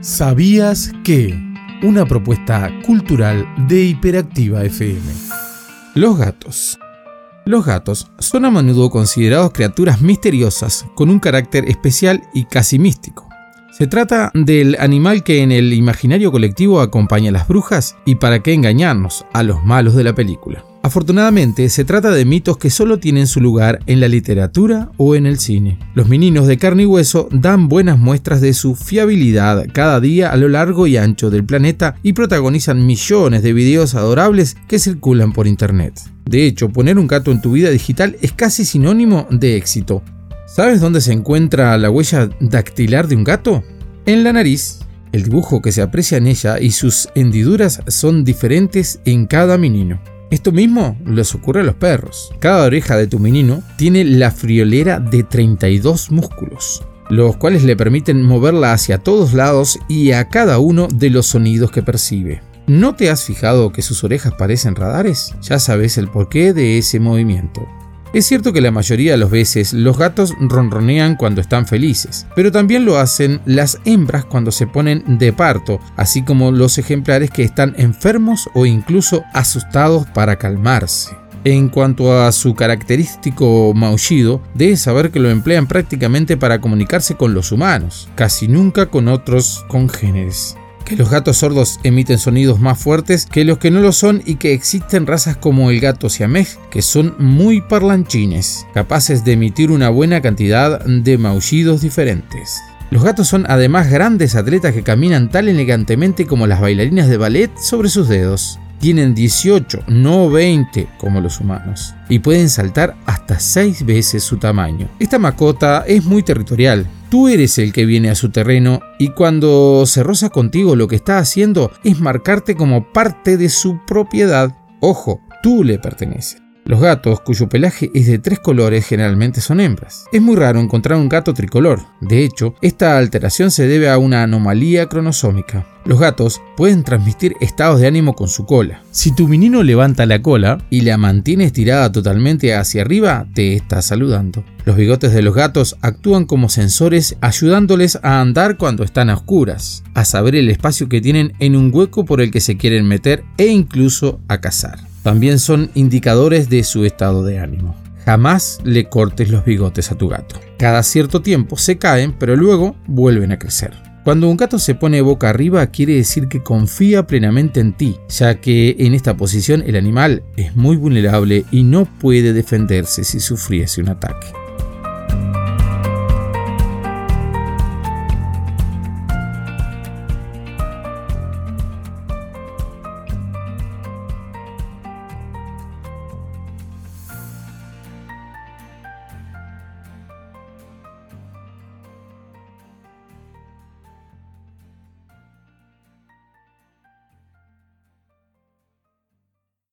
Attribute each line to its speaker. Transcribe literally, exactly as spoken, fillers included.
Speaker 1: ¿Sabías que? Una propuesta cultural de Hiperactiva F M. Los gatos. Los gatos son a menudo considerados criaturas misteriosas con un carácter especial y casi místico. Se trata del animal que en el imaginario colectivo acompaña a las brujas y para qué engañarnos, a los malos de la película. Afortunadamente, se trata de mitos que solo tienen su lugar en la literatura o en el cine. Los mininos de carne y hueso dan buenas muestras de su fiabilidad cada día a lo largo y ancho del planeta y protagonizan millones de videos adorables que circulan por internet. De hecho, poner un gato en tu vida digital es casi sinónimo de éxito. ¿Sabes dónde se encuentra la huella dactilar de un gato? En la nariz. El dibujo que se aprecia en ella y sus hendiduras son diferentes en cada menino. Esto mismo les ocurre a los perros. Cada oreja de tu menino tiene la friolera de treinta y dos músculos, los cuales le permiten moverla hacia todos lados y a cada uno de los sonidos que percibe. ¿No te has fijado que sus orejas parecen radares? Ya sabes el porqué de ese movimiento. Es cierto que la mayoría de las veces los gatos ronronean cuando están felices, pero también lo hacen las hembras cuando se ponen de parto, así como los ejemplares que están enfermos o incluso asustados para calmarse. En cuanto a su característico maullido, debes saber que lo emplean prácticamente para comunicarse con los humanos, casi nunca con otros congéneres. Que los gatos sordos emiten sonidos más fuertes que los que no lo son y que existen razas como el gato siamés que son muy parlanchines, capaces de emitir una buena cantidad de maullidos diferentes. Los gatos son además grandes atletas que caminan tan elegantemente como las bailarinas de ballet sobre sus dedos. Tienen dieciocho, no veinte como los humanos, y pueden saltar hasta seis veces su tamaño. Esta mascota es muy territorial. Tú eres el que viene a su terreno y cuando se roza contigo lo que está haciendo es marcarte como parte de su propiedad. Ojo, tú le perteneces. Los gatos cuyo pelaje es de tres colores generalmente son hembras. Es muy raro encontrar un gato tricolor. De hecho, esta alteración se debe a una anomalía cromosómica. Los gatos pueden transmitir estados de ánimo con su cola. Si tu menino levanta la cola y la mantiene estirada totalmente hacia arriba, te está saludando. Los bigotes de los gatos actúan como sensores ayudándoles a andar cuando están a oscuras, a saber el espacio que tienen en un hueco por el que se quieren meter e incluso a cazar. También son indicadores de su estado de ánimo. Jamás le cortes los bigotes a tu gato. Cada cierto tiempo se caen, pero luego vuelven a crecer. Cuando un gato se pone boca arriba quiere decir que confía plenamente en ti, ya que en esta posición el animal es muy vulnerable y no puede defenderse si sufriese un ataque.